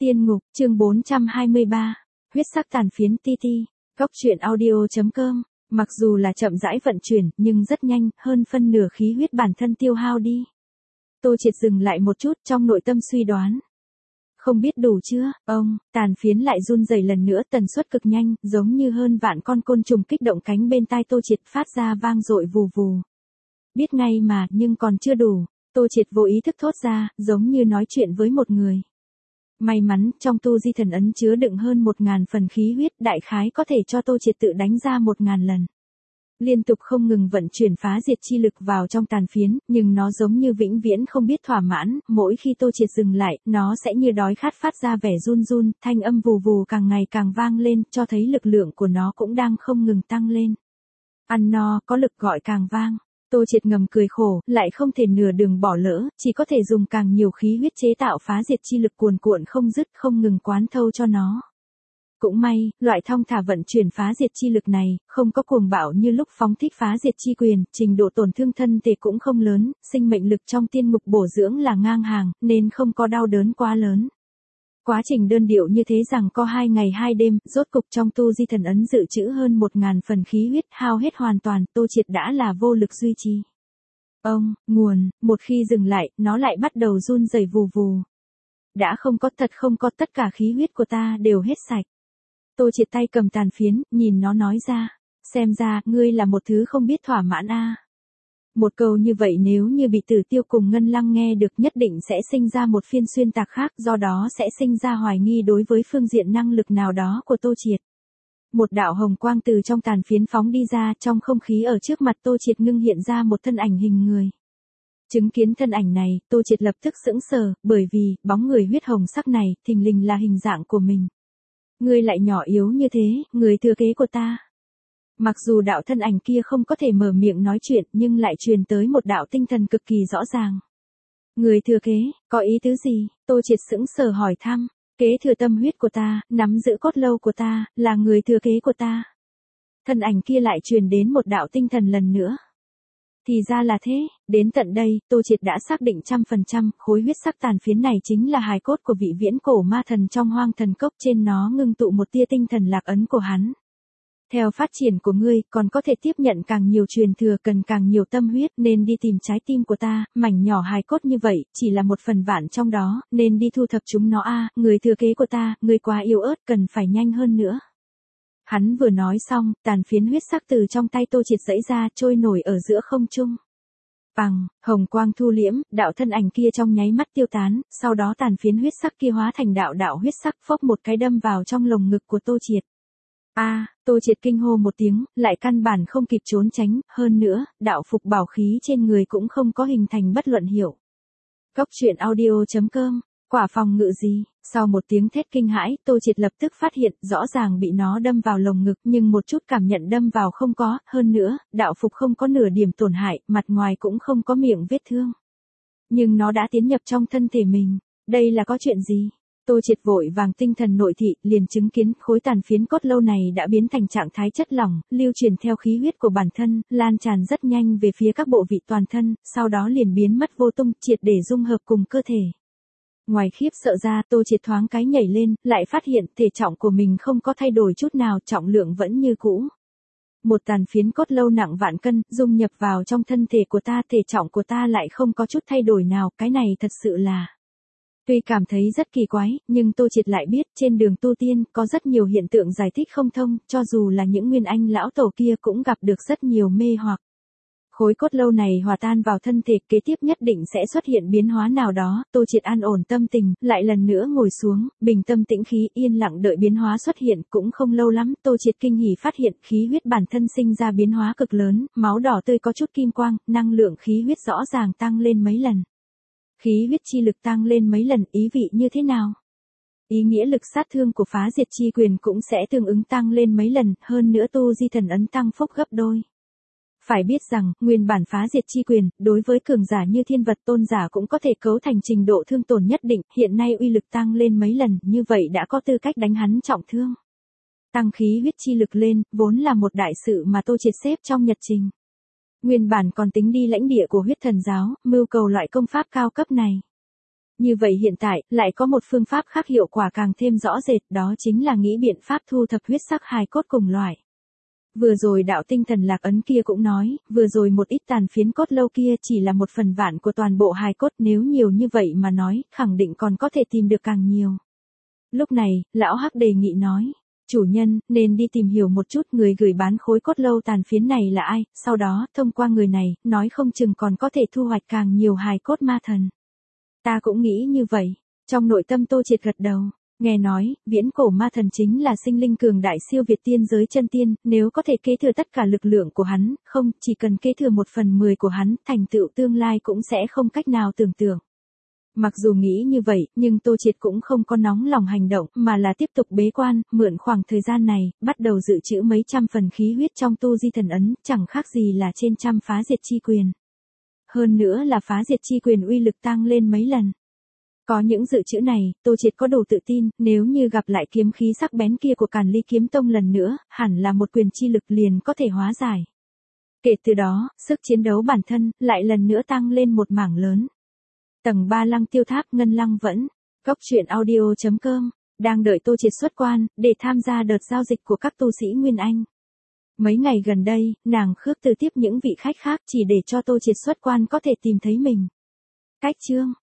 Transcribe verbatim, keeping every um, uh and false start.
Tiên ngục, chương bốn trăm hai mươi ba. Huyết sắc tàn phiến ti ti. Góc truyện audio.com. Mặc dù là chậm rãi vận chuyển, nhưng rất nhanh, hơn phân nửa khí huyết bản thân tiêu hao đi. Tô Triệt dừng lại một chút trong nội tâm suy đoán. Không biết đủ chưa, ông, tàn phiến lại run rẩy lần nữa, tần suất cực nhanh, giống như hơn vạn con côn trùng kích động cánh bên tai Tô Triệt phát ra vang dội vù vù. Biết ngay mà, nhưng còn chưa đủ. Tô Triệt vô ý thức thốt ra, giống như nói chuyện với một người. May mắn, trong tu di thần ấn chứa đựng hơn một ngàn phần khí huyết, đại khái có thể cho Tô Triệt tự đánh ra một ngàn lần. Liên tục không ngừng vận chuyển phá diệt chi lực vào trong tàn phiến, nhưng nó giống như vĩnh viễn không biết thỏa mãn, mỗi khi Tô Triệt dừng lại, nó sẽ như đói khát phát ra vẻ run run, thanh âm vù vù càng ngày càng vang lên, cho thấy lực lượng của nó cũng đang không ngừng tăng lên. Ăn no, có lực gọi càng vang. Tô Triệt ngầm cười khổ, lại không thể nửa đường bỏ lỡ, chỉ có thể dùng càng nhiều khí huyết chế tạo phá diệt chi lực cuồn cuộn không dứt, không ngừng quán thâu cho nó. Cũng may, loại thong thả vận chuyển phá diệt chi lực này, không có cuồng bạo như lúc phóng thích phá diệt chi quyền, trình độ tổn thương thân thể cũng không lớn, sinh mệnh lực trong tiên ngục bổ dưỡng là ngang hàng, nên không có đau đớn quá lớn. Quá trình đơn điệu như thế rằng có hai ngày hai đêm, rốt cục trong tu di thần ấn dự trữ hơn một ngàn phần khí huyết, hao hết hoàn toàn, Tô Triệt đã là vô lực duy trì. Ông, nguồn, một khi dừng lại, nó lại bắt đầu run rẩy vù vù. Đã không có, thật không có, tất cả khí huyết của ta đều hết sạch. Tô Triệt tay cầm tàn phiến, nhìn nó nói ra, xem ra, ngươi là một thứ không biết thỏa mãn a. À. Một câu như vậy nếu như bị Tử Tiêu cùng Ngân Lăng nghe được nhất định sẽ sinh ra một phiên xuyên tạc khác, do đó sẽ sinh ra hoài nghi đối với phương diện năng lực nào đó của Tô Triệt. Một đạo hồng quang từ trong tàn phiến phóng đi ra, trong không khí ở trước mặt Tô Triệt ngưng hiện ra một thân ảnh hình người. Chứng kiến thân ảnh này, Tô Triệt lập tức sững sờ, bởi vì, bóng người huyết hồng sắc này, thình lình là hình dạng của mình. Ngươi lại nhỏ yếu như thế, người thừa kế của ta. Mặc dù đạo thân ảnh kia không có thể mở miệng nói chuyện, nhưng lại truyền tới một đạo tinh thần cực kỳ rõ ràng. Người thừa kế, có ý tứ gì? Tô Triệt sững sờ hỏi thăm. Kế thừa tâm huyết của ta, nắm giữ cốt lâu của ta, là người thừa kế của ta. Thân ảnh kia lại truyền đến một đạo tinh thần lần nữa. Thì ra là thế, đến tận đây, Tô Triệt đã xác định trăm phần trăm, khối huyết sắc tàn phiến này chính là hài cốt của vị viễn cổ ma thần trong hoang thần cốc, trên nó ngưng tụ một tia tinh thần lạc ấn của hắn. Theo phát triển của ngươi, còn có thể tiếp nhận càng nhiều truyền thừa, cần càng nhiều tâm huyết, nên đi tìm trái tim của ta, mảnh nhỏ hài cốt như vậy, chỉ là một phần vạn trong đó, nên đi thu thập chúng nó a, người thừa kế của ta, ngươi quá yếu ớt, cần phải nhanh hơn nữa. Hắn vừa nói xong, tàn phiến huyết sắc từ trong tay Tô Triệt giãy ra, trôi nổi ở giữa không trung. Bằng, hồng quang thu liễm, đạo thân ảnh kia trong nháy mắt tiêu tán, sau đó tàn phiến huyết sắc kia hóa thành đạo đạo huyết sắc, phốc một cái đâm vào trong lồng ngực của Tô Triệt. A, à, Tô Triệt kinh hô một tiếng, lại căn bản không kịp trốn tránh, hơn nữa, đạo phục bảo khí trên người cũng không có hình thành bất luận hiệu. Góc truyện audio.com. Quả phòng ngự gì? Sau một tiếng thét kinh hãi, Tô Triệt lập tức phát hiện, rõ ràng bị nó đâm vào lồng ngực, nhưng một chút cảm nhận đâm vào không có, hơn nữa, đạo phục không có nửa điểm tổn hại, mặt ngoài cũng không có miệng vết thương. Nhưng nó đã tiến nhập trong thân thể mình, đây là có chuyện gì? Tô Triệt vội vàng tinh thần nội thị, liền chứng kiến khối tàn phiến cốt lâu này đã biến thành trạng thái chất lỏng, lưu truyền theo khí huyết của bản thân, lan tràn rất nhanh về phía các bộ vị toàn thân, sau đó liền biến mất vô tung, triệt để dung hợp cùng cơ thể. Ngoài khiếp sợ ra, Tô Triệt thoáng cái nhảy lên, lại phát hiện thể trọng của mình không có thay đổi chút nào, trọng lượng vẫn như cũ. Một tàn phiến cốt lâu nặng vạn cân, dung nhập vào trong thân thể của ta, thể trọng của ta lại không có chút thay đổi nào, cái này thật sự là... Tuy cảm thấy rất kỳ quái, nhưng Tô Triệt lại biết, trên đường tu tiên, có rất nhiều hiện tượng giải thích không thông, cho dù là những nguyên anh lão tổ kia cũng gặp được rất nhiều mê hoặc. Khối cốt lâu này hòa tan vào thân thể, kế tiếp nhất định sẽ xuất hiện biến hóa nào đó, Tô Triệt an ổn tâm tình, lại lần nữa ngồi xuống, bình tâm tĩnh khí, yên lặng đợi biến hóa xuất hiện, cũng không lâu lắm, Tô Triệt kinh hỉ phát hiện, khí huyết bản thân sinh ra biến hóa cực lớn, máu đỏ tươi có chút kim quang, năng lượng khí huyết rõ ràng tăng lên mấy lần. Khí huyết chi lực tăng lên mấy lần, ý vị như thế nào? Ý nghĩa lực sát thương của phá diệt chi quyền cũng sẽ tương ứng tăng lên mấy lần, hơn nữa tu di thần ấn tăng phúc gấp đôi. Phải biết rằng, nguyên bản phá diệt chi quyền, đối với cường giả như thiên vật tôn giả cũng có thể cấu thành trình độ thương tổn nhất định, hiện nay uy lực tăng lên mấy lần, như vậy đã có tư cách đánh hắn trọng thương. Tăng khí huyết chi lực lên, vốn là một đại sự mà Tô Triệt xếp trong nhật trình. Nguyên bản còn tính đi lãnh địa của huyết thần giáo, mưu cầu loại công pháp cao cấp này. Như vậy hiện tại, lại có một phương pháp khác hiệu quả càng thêm rõ rệt, đó chính là nghĩ biện pháp thu thập huyết sắc hài cốt cùng loại. Vừa rồi đạo tinh thần lạc ấn kia cũng nói, vừa rồi một ít tàn phiến cốt lâu kia chỉ là một phần vạn của toàn bộ hài cốt, nếu nhiều như vậy mà nói, khẳng định còn có thể tìm được càng nhiều. Lúc này, lão Hắc đề nghị nói, chủ nhân, nên đi tìm hiểu một chút người gửi bán khối cốt lâu tàn phiến này là ai, sau đó, thông qua người này, nói không chừng còn có thể thu hoạch càng nhiều hài cốt ma thần. Ta cũng nghĩ như vậy, trong nội tâm Tô Triệt gật đầu. Nghe nói, viễn cổ ma thần chính là sinh linh cường đại siêu việt tiên giới chân tiên, nếu có thể kế thừa tất cả lực lượng của hắn, không, chỉ cần kế thừa một phần mười của hắn, thành tựu tương lai cũng sẽ không cách nào tưởng tượng. Mặc dù nghĩ như vậy, nhưng Tô Triệt cũng không có nóng lòng hành động, mà là tiếp tục bế quan, mượn khoảng thời gian này, bắt đầu dự trữ mấy trăm phần khí huyết trong tu di thần ấn, chẳng khác gì là trên trăm phá diệt chi quyền. Hơn nữa là phá diệt chi quyền uy lực tăng lên mấy lần. Có những dự trữ này, Tô Triệt có đủ tự tin, nếu như gặp lại kiếm khí sắc bén kia của Càn Ly Kiếm Tông lần nữa, hẳn là một quyền chi lực liền có thể hóa giải. Kể từ đó, sức chiến đấu bản thân, lại lần nữa tăng lên một mảng lớn. Tầng ba Lăng Tiêu Tháp Ngân Lăng Vẫn, góc truyện audio chấm com, đang đợi Tô Triệt xuất quan, để tham gia đợt giao dịch của các tu sĩ Nguyên Anh. Mấy ngày gần đây, nàng khước từ tiếp những vị khách khác chỉ để cho Tô Triệt xuất quan có thể tìm thấy mình. Cách chương